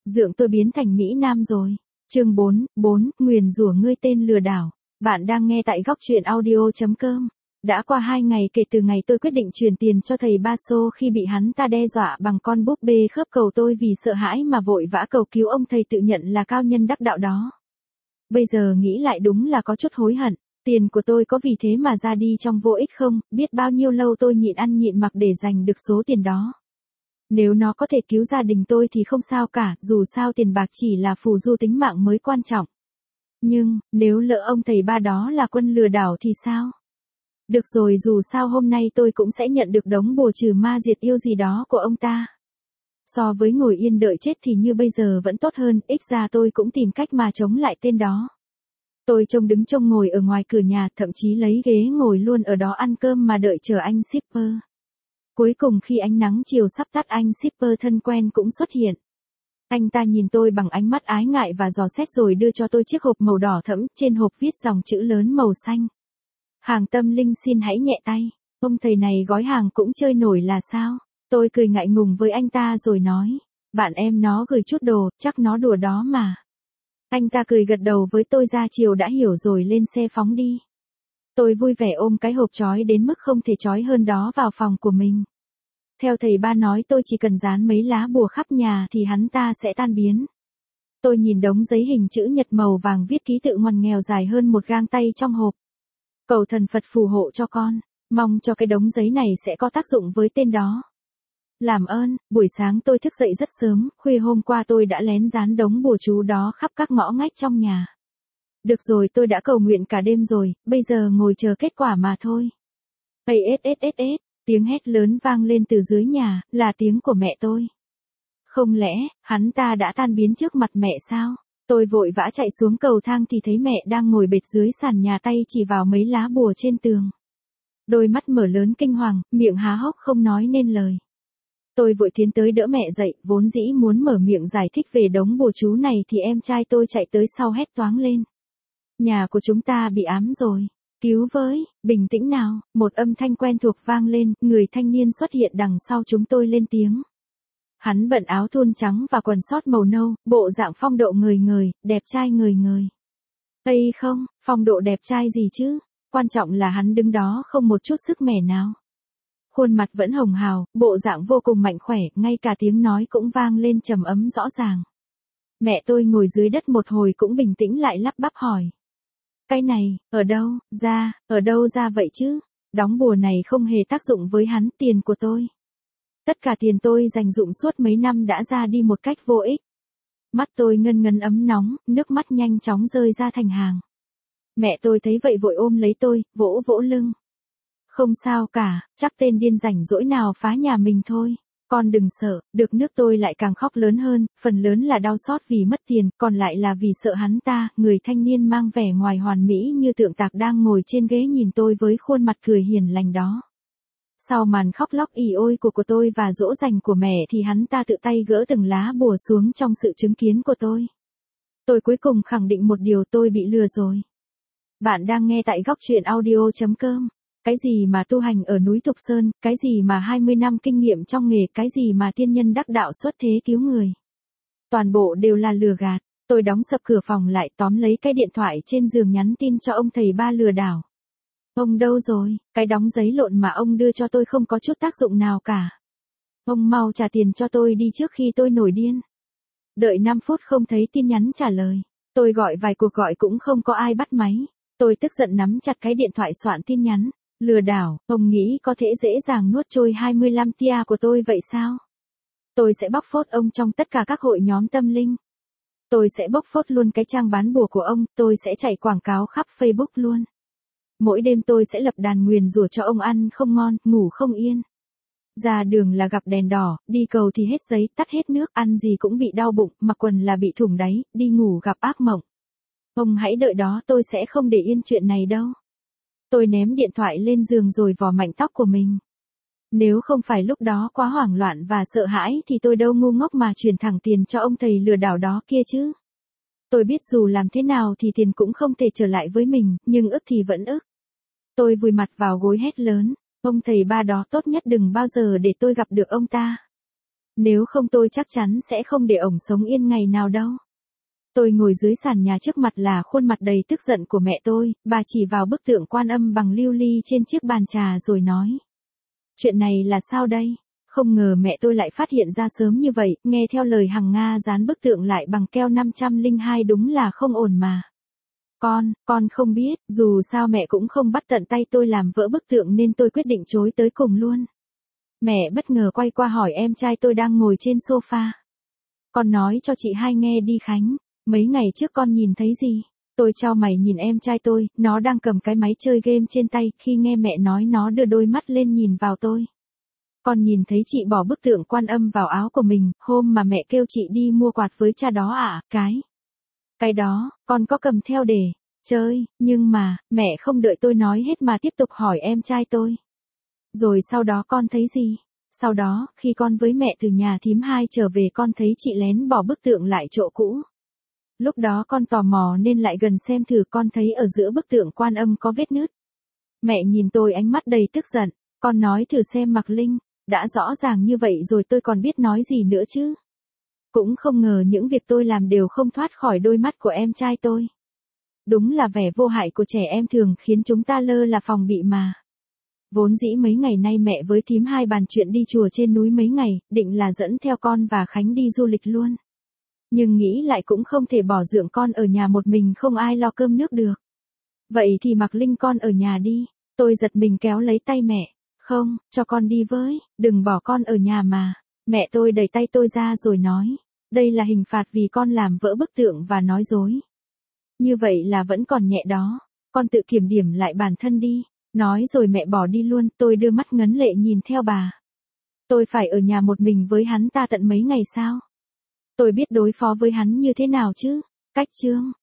Dượng tôi biến thành Mỹ Nam rồi. Chương 4, nguyền rủa ngươi tên lừa đảo. Bạn đang nghe tại góc truyện audio.com. Đã qua 2 ngày kể từ ngày tôi quyết định chuyển tiền cho thầy Ba Xô khi bị hắn ta đe dọa bằng con búp bê khớp cầu, tôi vì sợ hãi mà vội vã cầu cứu ông thầy tự nhận là cao nhân đắc đạo đó. Bây giờ nghĩ lại đúng là có chút hối hận. Tiền của tôi có vì thế mà ra đi trong vô ích không? Biết bao nhiêu lâu tôi nhịn ăn nhịn mặc để giành được số tiền đó. Nếu nó có thể cứu gia đình tôi thì không sao cả, dù sao tiền bạc chỉ là phù du, tính mạng mới quan trọng. Nhưng, nếu lỡ ông thầy Ba đó là quân lừa đảo thì sao? Được rồi, dù sao hôm nay tôi cũng sẽ nhận được đống bùa trừ ma diệt yêu gì đó của ông ta. So với ngồi yên đợi chết thì như bây giờ vẫn tốt hơn, ít ra tôi cũng tìm cách mà chống lại tên đó. Tôi đứng trông ngồi ở ngoài cửa nhà, thậm chí lấy ghế ngồi luôn ở đó ăn cơm mà đợi chờ anh shipper. Cuối cùng khi ánh nắng chiều sắp tắt, anh shipper thân quen cũng xuất hiện. Anh ta nhìn tôi bằng ánh mắt ái ngại và dò xét rồi đưa cho tôi chiếc hộp màu đỏ thẫm, trên hộp viết dòng chữ lớn màu xanh. Hàng tâm linh xin hãy nhẹ tay. Ông thầy này gói hàng cũng chơi nổi là sao? Tôi cười ngại ngùng với anh ta rồi nói. Bạn em nó gửi chút đồ, chắc nó đùa đó mà. Anh ta cười gật đầu với tôi ra chiều đã hiểu rồi lên xe phóng đi. Tôi vui vẻ ôm cái hộp chói đến mức không thể chói hơn đó vào phòng của mình. Theo thầy Ba nói tôi chỉ cần dán mấy lá bùa khắp nhà thì hắn ta sẽ tan biến. Tôi nhìn đống giấy hình chữ nhật màu vàng viết ký tự ngoằn nghèo dài hơn một gang tay trong hộp. Cầu thần Phật phù hộ cho con, mong cho cái đống giấy này sẽ có tác dụng với tên đó. Làm ơn, buổi sáng tôi thức dậy rất sớm, khuya hôm qua tôi đã lén dán đống bùa chú đó khắp các ngõ ngách trong nhà. Được rồi, tôi đã cầu nguyện cả đêm rồi, bây giờ ngồi chờ kết quả mà thôi. Tiếng hét lớn vang lên từ dưới nhà, là tiếng của mẹ tôi. Không lẽ, hắn ta đã tan biến trước mặt mẹ sao? Tôi vội vã chạy xuống cầu thang thì thấy mẹ đang ngồi bệt dưới sàn nhà, tay chỉ vào mấy lá bùa trên tường. Đôi mắt mở lớn kinh hoàng, miệng há hốc không nói nên lời. Tôi vội tiến tới đỡ mẹ dậy, vốn dĩ muốn mở miệng giải thích về đống bùa chú này thì em trai tôi chạy tới sau hét toáng lên. Nhà của chúng ta bị ám rồi. Cứu với, bình tĩnh nào, một âm thanh quen thuộc vang lên, người thanh niên xuất hiện đằng sau chúng tôi lên tiếng. Hắn bận áo thun trắng và quần sót màu nâu, bộ dạng phong độ ngời ngời, đẹp trai ngời ngời. Ây không, phong độ đẹp trai gì chứ, quan trọng là hắn đứng đó không một chút sức mẻ nào. Khuôn mặt vẫn hồng hào, bộ dạng vô cùng mạnh khỏe, ngay cả tiếng nói cũng vang lên trầm ấm rõ ràng. Mẹ tôi ngồi dưới đất một hồi cũng bình tĩnh lại, lắp bắp hỏi. Cái này, ở đâu ra vậy chứ? Đóng bùa này không hề tác dụng với hắn, tiền của tôi. Tất cả tiền tôi dành dụm suốt mấy năm đã ra đi một cách vô ích. Mắt tôi ngân ngấn ấm nóng, nước mắt nhanh chóng rơi ra thành hàng. Mẹ tôi thấy vậy vội ôm lấy tôi, vỗ vỗ lưng. Không sao cả, chắc tên điên rảnh rỗi nào phá nhà mình thôi. Con đừng sợ, được nước tôi lại càng khóc lớn hơn, phần lớn là đau xót vì mất tiền, còn lại là vì sợ hắn ta. Người thanh niên mang vẻ ngoài hoàn mỹ như tượng tạc đang ngồi trên ghế nhìn tôi với khuôn mặt cười hiền lành đó. Sau màn khóc lóc ỉ ôi của tôi và dỗ dành của mẹ thì hắn ta tự tay gỡ từng lá bùa xuống trong sự chứng kiến của tôi. Tôi cuối cùng khẳng định một điều, tôi bị lừa rồi. Bạn đang nghe tại góc truyện audio.com. Cái gì mà tu hành ở núi Thục Sơn, cái gì mà 20 năm kinh nghiệm trong nghề, cái gì mà tiên nhân đắc đạo xuất thế cứu người. Toàn bộ đều là lừa gạt. Tôi đóng sập cửa phòng lại, tóm lấy cái điện thoại trên giường nhắn tin cho ông thầy Ba lừa đảo. Ông đâu rồi? Cái đóng giấy lộn mà ông đưa cho tôi không có chút tác dụng nào cả. Ông mau trả tiền cho tôi đi trước khi tôi nổi điên. Đợi 5 phút không thấy tin nhắn trả lời. Tôi gọi vài cuộc gọi cũng không có ai bắt máy. Tôi tức giận nắm chặt cái điện thoại soạn tin nhắn. Lừa đảo, ông nghĩ có thể dễ dàng nuốt trôi 25 tia của tôi vậy sao? Tôi sẽ bóc phốt ông trong tất cả các hội nhóm tâm linh. Tôi sẽ bóc phốt luôn cái trang bán bùa của ông, tôi sẽ chạy quảng cáo khắp Facebook luôn. Mỗi đêm tôi sẽ lập đàn nguyền rủa cho ông ăn không ngon, ngủ không yên. Ra đường là gặp đèn đỏ, đi cầu thì hết giấy, tắt hết nước, ăn gì cũng bị đau bụng, mặc quần là bị thủng đáy, đi ngủ gặp ác mộng. Ông hãy đợi đó, tôi sẽ không để yên chuyện này đâu. Tôi ném điện thoại lên giường rồi vò mạnh tóc của mình. Nếu không phải lúc đó quá hoảng loạn và sợ hãi thì tôi đâu ngu ngốc mà chuyển thẳng tiền cho ông thầy lừa đảo đó kia chứ. Tôi biết dù làm thế nào thì tiền cũng không thể trở lại với mình, nhưng ức thì vẫn ức. Tôi vùi mặt vào gối hét lớn, ông thầy Ba đó tốt nhất đừng bao giờ để tôi gặp được ông ta. Nếu không tôi chắc chắn sẽ không để ổng sống yên ngày nào đâu. Tôi ngồi dưới sàn nhà trước mặt là khuôn mặt đầy tức giận của mẹ tôi, bà chỉ vào bức tượng Quan Âm bằng lưu ly trên chiếc bàn trà rồi nói. Chuyện này là sao đây? Không ngờ mẹ tôi lại phát hiện ra sớm như vậy, nghe theo lời Hằng Nga dán bức tượng lại bằng keo 502 đúng là không ổn mà. Con không biết, dù sao mẹ cũng không bắt tận tay tôi làm vỡ bức tượng nên tôi quyết định chối tới cùng luôn. Mẹ bất ngờ quay qua hỏi em trai tôi đang ngồi trên sofa. Con nói cho chị hai nghe đi Khánh, mấy ngày trước con nhìn thấy gì? Tôi chau mày nhìn em trai tôi, nó đang cầm cái máy chơi game trên tay, khi nghe mẹ nói nó đưa đôi mắt lên nhìn vào tôi. Con nhìn thấy chị bỏ bức tượng Quan Âm vào áo của mình, hôm mà mẹ kêu chị đi mua quạt với cha đó à, cái đó, con có cầm theo để chơi, nhưng mà, mẹ không đợi tôi nói hết mà tiếp tục hỏi em trai tôi. Rồi sau đó con thấy gì? Sau đó, khi con với mẹ từ nhà thím hai trở về con thấy chị lén bỏ bức tượng lại chỗ cũ. Lúc đó con tò mò nên lại gần xem thử, con thấy ở giữa bức tượng Quan Âm có vết nứt. Mẹ nhìn tôi ánh mắt đầy tức giận, con nói thử xem Mạc Linh, đã rõ ràng như vậy rồi tôi còn biết nói gì nữa chứ. Cũng không ngờ những việc tôi làm đều không thoát khỏi đôi mắt của em trai tôi. Đúng là vẻ vô hại của trẻ em thường khiến chúng ta lơ là phòng bị mà. Vốn dĩ mấy ngày nay mẹ với thím hai bàn chuyện đi chùa trên núi mấy ngày, định là dẫn theo con và Khánh đi du lịch luôn. Nhưng nghĩ lại cũng không thể bỏ dượng con ở nhà một mình không ai lo cơm nước được. Vậy thì Mạc Linh con ở nhà đi, tôi giật mình kéo lấy tay mẹ. Không, cho con đi với, đừng bỏ con ở nhà mà. Mẹ tôi đẩy tay tôi ra rồi nói, đây là hình phạt vì con làm vỡ bức tượng và nói dối. Như vậy là vẫn còn nhẹ đó, con tự kiểm điểm lại bản thân đi. Nói rồi mẹ bỏ đi luôn, tôi đưa mắt ngấn lệ nhìn theo bà. Tôi phải ở nhà một mình với hắn ta tận mấy ngày sao? Tôi biết đối phó với hắn như thế nào chứ? Cách chương